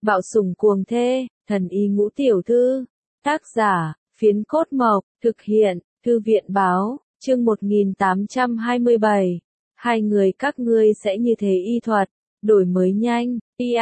Bạo sủng cuồng thê, thần y ngũ tiểu thư. Tác giả, Phiến Cốt Mộc, thực hiện, Thư viện Báo, chương 1827. Hai người các ngươi sẽ như thế y thuật, đổi mới nhanh,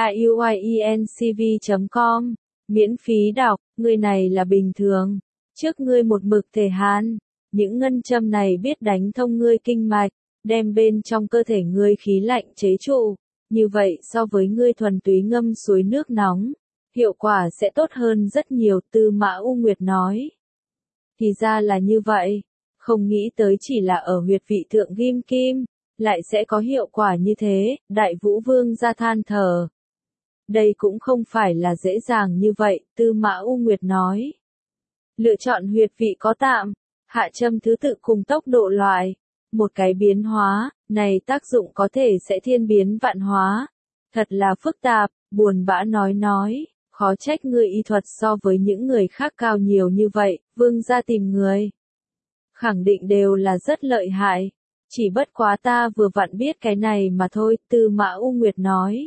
iuyencv.com, miễn phí đọc, người này là bình thường. Trước ngươi một mực thể hàn, những ngân châm này biết đánh thông ngươi kinh mạch, đem bên trong cơ thể ngươi khí lạnh chế trụ. Như vậy so với ngươi thuần túy ngâm suối nước nóng, hiệu quả sẽ tốt hơn rất nhiều, Tư Mã U Nguyệt nói. Thì ra là như vậy, không nghĩ tới chỉ là ở huyệt vị thượng ghim kim, lại sẽ có hiệu quả như thế, Đại Vũ Vương ra than thở. Đây cũng không phải là dễ dàng như vậy, Tư Mã U Nguyệt nói. Lựa chọn huyệt vị có tạm, hạ châm thứ tự cùng tốc độ loại. Một cái biến hóa, này tác dụng có thể sẽ thiên biến vạn hóa. Thật là phức tạp, buồn bã nói, khó trách ngươi y thuật so với những người khác cao nhiều như vậy, Vương gia tìm người. Khẳng định đều là rất lợi hại, chỉ bất quá ta vừa vặn biết cái này mà thôi, Tư Mã U Nguyệt nói.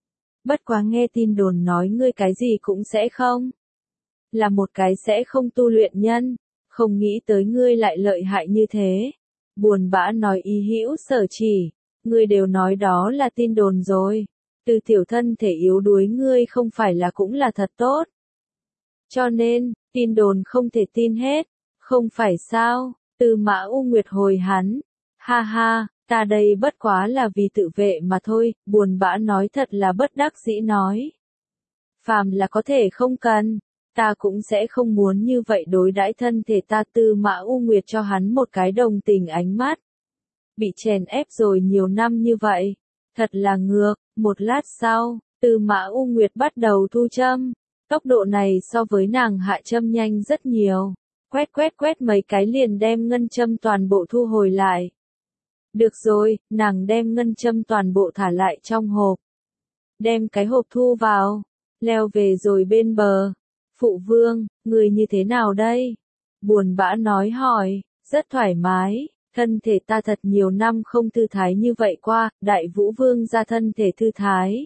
Bất quá nghe tin đồn nói ngươi cái gì cũng sẽ không. Là một cái sẽ không tu luyện nhân, không nghĩ tới ngươi lại lợi hại như thế. Buồn bã nói ý hữu sở chỉ, ngươi đều nói đó là tin đồn rồi. Từ tiểu thân thể yếu đuối ngươi không phải là cũng là thật tốt. Cho nên, tin đồn không thể tin hết, không phải sao, Tư Mã U Nguyệt hồi hắn. Ha ha, ta đây bất quá là vì tự vệ mà thôi, buồn bã nói thật là bất đắc dĩ nói. Phàm là có thể không cần, ta cũng sẽ không muốn như vậy đối đãi thân thể ta, Tư Mã U Nguyệt cho hắn một cái đồng tình ánh mắt. Bị chèn ép rồi nhiều năm như vậy, thật là ngược, một lát sau, Tư Mã U Nguyệt bắt đầu thu châm, tốc độ này so với nàng hạ châm nhanh rất nhiều, quét mấy cái liền đem ngân châm toàn bộ thu hồi lại. Được rồi, nàng đem ngân châm toàn bộ thả lại trong hộp, đem cái hộp thu vào, leo về rồi bên bờ. Phụ vương, người như thế nào đây? Buồn bã nói hỏi, rất thoải mái, thân thể ta thật nhiều năm không thư thái như vậy qua, Đại Vũ Vương ra thân thể thư thái.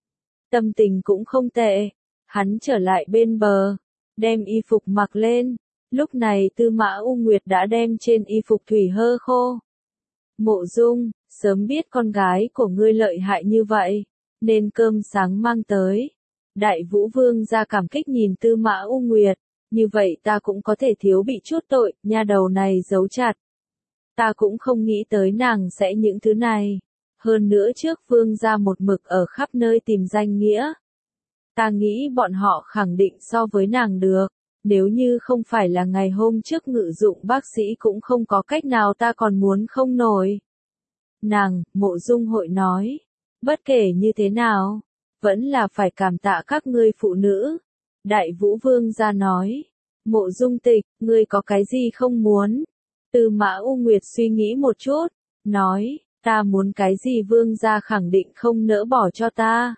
Tâm tình cũng không tệ, hắn trở lại bên bờ, đem y phục mặc lên, lúc này Tư Mã U Nguyệt đã đem trên y phục thủy hơ khô. Mộ Dung, sớm biết con gái của ngươi lợi hại như vậy, nên cơm sáng mang tới. Đại Vũ Vương ra cảm kích nhìn Tư Mã U Nguyệt, như vậy ta cũng có thể thiếu bị chút tội, nha đầu này giấu chặt. Ta cũng không nghĩ tới nàng sẽ những thứ này. Hơn nữa trước Vương ra một mực ở khắp nơi tìm danh nghĩa. Ta nghĩ bọn họ khẳng định so với nàng được, nếu như không phải là ngày hôm trước ngự dụng bác sĩ cũng không có cách nào ta còn muốn không nổi. Nàng, Mộ Dung hội nói, bất kể như thế nào, vẫn là phải cảm tạ các ngươi phụ nữ. Đại Vũ Vương ra nói, Mộ Dung Tịch, ngươi có cái gì không muốn? Tư Mã U Nguyệt suy nghĩ một chút, nói, ta muốn cái gì Vương gia khẳng định không nỡ bỏ cho ta.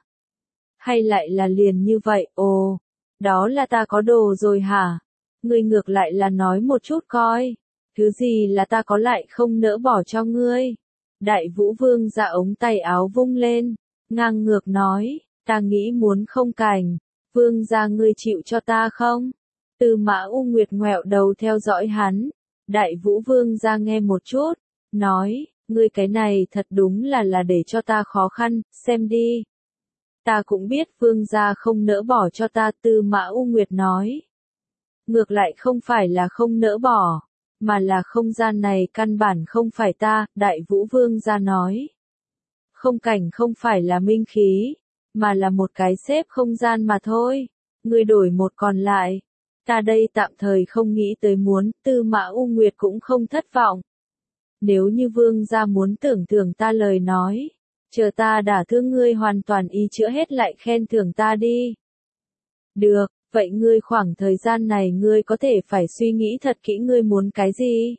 Hay lại là liền như vậy, ồ, đó là ta có đồ rồi hả? Ngươi ngược lại là nói một chút coi, thứ gì là ta có lại không nỡ bỏ cho ngươi? Đại Vũ Vương ra ống tay áo vung lên, ngang ngược nói, ta nghĩ muốn không cảnh, Vương gia ngươi chịu cho ta không? Tư Mã U Nguyệt ngoẹo đầu theo dõi hắn, Đại Vũ Vương ra nghe một chút, nói, ngươi cái này thật đúng là để cho ta khó khăn, xem đi. Ta cũng biết Vương gia không nỡ bỏ cho ta, Tư Mã U Nguyệt nói. Ngược lại không phải là không nỡ bỏ, mà là không gian này căn bản không phải ta, Đại Vũ Vương ra nói. Không cảnh không phải là minh khí, mà là một cái xếp không gian mà thôi. Ngươi đổi một còn lại. Ta đây tạm thời không nghĩ tới muốn, Tư Mã U Nguyệt cũng không thất vọng. Nếu như Vương gia muốn tưởng thưởng ta lời nói, chờ ta đả thương ngươi hoàn toàn y chữa hết lại khen thưởng ta đi. Được, vậy ngươi khoảng thời gian này ngươi có thể phải suy nghĩ thật kỹ ngươi muốn cái gì.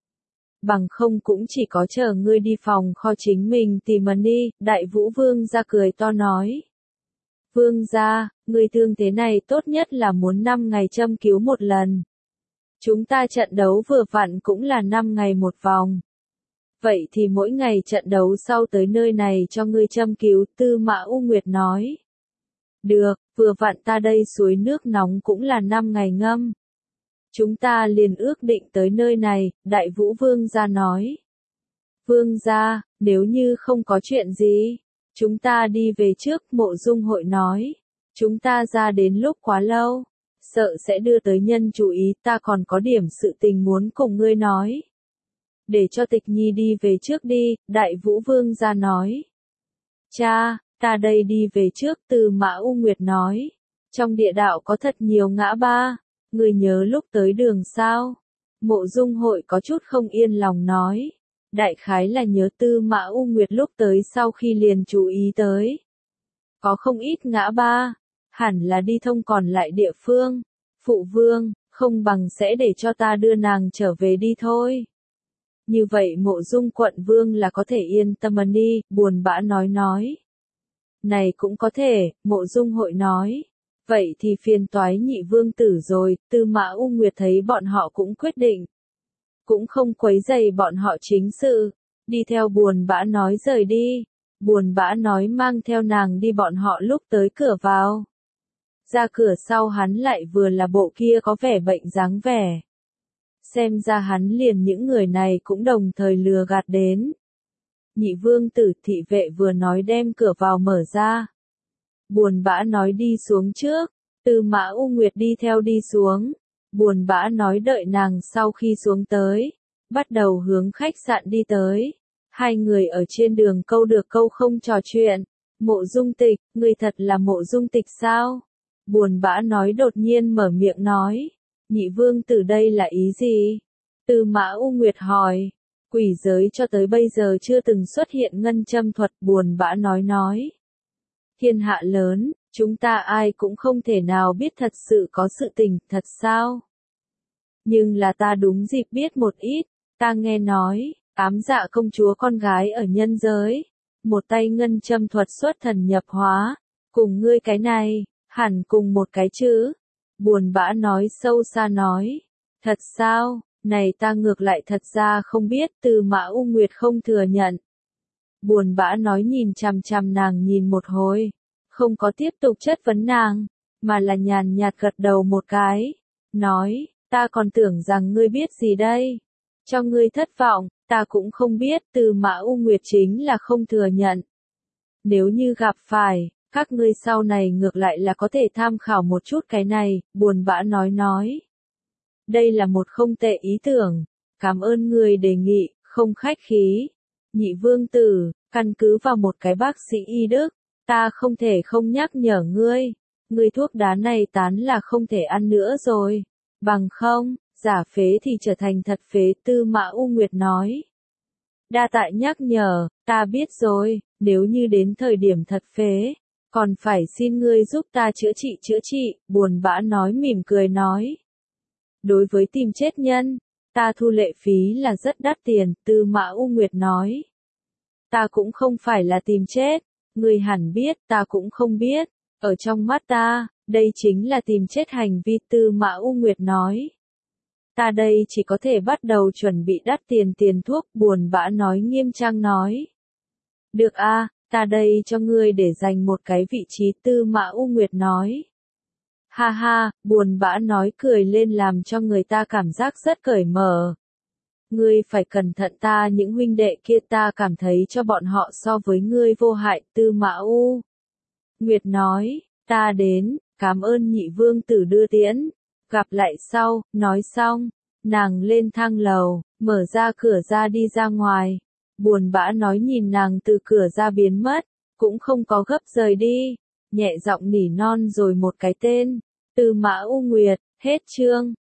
Bằng không cũng chỉ có chờ ngươi đi phòng kho chính mình tìm mần đi, Đại Vũ Vương ra cười to nói. Vương gia, ngươi thương thế này tốt nhất là muốn 5 ngày châm cứu một lần. Chúng ta trận đấu vừa vặn cũng là 5 ngày một vòng. Vậy thì mỗi ngày trận đấu sau tới nơi này cho ngươi châm cứu, Tư Mã U Nguyệt nói. Được, vừa vặn ta đây suối nước nóng cũng là 5 ngày ngâm. Chúng ta liền ước định tới nơi này, Đại Vũ Vương gia nói. Vương gia, nếu như không có chuyện gì, chúng ta đi về trước, Mộ Dung Hội nói. Chúng ta ra đến lúc quá lâu, sợ sẽ đưa tới nhân chú ý, ta còn có điểm sự tình muốn cùng ngươi nói. Để cho Tịch Nhi đi về trước đi, Đại Vũ Vương gia nói. Cha, ta đây đi về trước, Tư Mã U Nguyệt nói. Trong địa đạo có thật nhiều ngã ba, ngươi nhớ lúc tới đường sao? Mộ Dung Hội có chút không yên lòng nói. Đại khái là nhớ Tư Mã U Nguyệt lúc tới sau khi liền chú ý tới. Có không ít ngã ba, hẳn là đi thông còn lại địa phương. Phụ vương, không bằng sẽ để cho ta đưa nàng trở về đi thôi. Như vậy Mộ Dung quận vương là có thể yên tâm đi, buồn bã nói. Này cũng có thể, Mộ Dung Hội nói. Vậy thì phiền toái nhị vương tử rồi, Tư Mã U Nguyệt thấy bọn họ cũng quyết định. Cũng không quấy rầy bọn họ chính sự, đi theo buồn bã nói rời đi. Buồn bã nói mang theo nàng đi bọn họ lúc tới cửa vào. Ra cửa sau hắn lại vừa là bộ kia có vẻ bệnh dáng vẻ. Xem ra hắn liền những người này cũng đồng thời lừa gạt đến. Nhị vương tử thị vệ vừa nói đem cửa vào mở ra. Buồn bã nói đi xuống trước, Tư Mã U Nguyệt đi theo đi xuống. Buồn bã nói đợi nàng sau khi xuống tới, bắt đầu hướng khách sạn đi tới. Hai người ở trên đường câu được câu không trò chuyện. Mộ Dung Tịch, ngươi thật là Mộ Dung Tịch sao? Buồn bã nói đột nhiên mở miệng nói. Nhị vương tử đây là ý gì? Tư Mã U Nguyệt hỏi. Quỷ giới cho tới bây giờ chưa từng xuất hiện ngân châm thuật, buồn bã nói. Thiên hạ lớn, chúng ta ai cũng không thể nào biết thật sự có sự tình, thật sao? Nhưng là ta đúng dịp biết một ít, ta nghe nói, ám dạ công chúa con gái ở nhân giới, một tay ngân châm thuật xuất thần nhập hóa, cùng ngươi cái này, hẳn cùng một cái chữ. Buồn bã nói sâu xa nói, thật sao, này ta ngược lại thật ra không biết, Tư Mã U Nguyệt không thừa nhận. Buồn bã nói nhìn chằm chằm nàng nhìn một hồi, không có tiếp tục chất vấn nàng, mà là nhàn nhạt gật đầu một cái, nói, ta còn tưởng rằng ngươi biết gì đây, cho ngươi thất vọng, ta cũng không biết, Tư Mã U Nguyệt chính là không thừa nhận. Nếu như gặp phải, các ngươi sau này ngược lại là có thể tham khảo một chút cái này, buồn bã nói. Đây là một không tệ ý tưởng, cảm ơn ngươi đề nghị, không khách khí. Nhị vương tử, căn cứ vào một cái bác sĩ y đức, ta không thể không nhắc nhở ngươi, ngươi thuốc đá này tán là không thể ăn nữa rồi, bằng không, giả phế thì trở thành thật phế, Tư Mã U Nguyệt nói. Đa tạ nhắc nhở, ta biết rồi, nếu như đến thời điểm thật phế, còn phải xin ngươi giúp ta chữa trị, buồn bã nói mỉm cười nói. Đối với tìm chết nhân, ta thu lệ phí là rất đắt tiền, Tư Mã U Nguyệt nói. Ta cũng không phải là tìm chết, ngươi hẳn biết, ta cũng không biết, ở trong mắt ta, đây chính là tìm chết hành vi, Tư Mã U Nguyệt nói. Ta đây chỉ có thể bắt đầu chuẩn bị đắt tiền thuốc, buồn bã nói nghiêm trang nói. Được a, ta đây cho ngươi để dành một cái vị trí, Tư Mã U Nguyệt nói. Ha ha, buồn bã nói cười lên làm cho người ta cảm giác rất cởi mở. Ngươi phải cẩn thận ta, những huynh đệ kia ta cảm thấy cho bọn họ so với ngươi vô hại, Tư Mã U Nguyệt nói, ta đến, cảm ơn nhị vương tử đưa tiễn, gặp lại sau, nói xong, nàng lên thang lầu, mở ra cửa ra đi ra ngoài, buồn bã nói nhìn nàng từ cửa ra biến mất, cũng không có gấp rời đi, nhẹ giọng nỉ non rồi một cái tên, Tư Mã U Nguyệt, hết chương.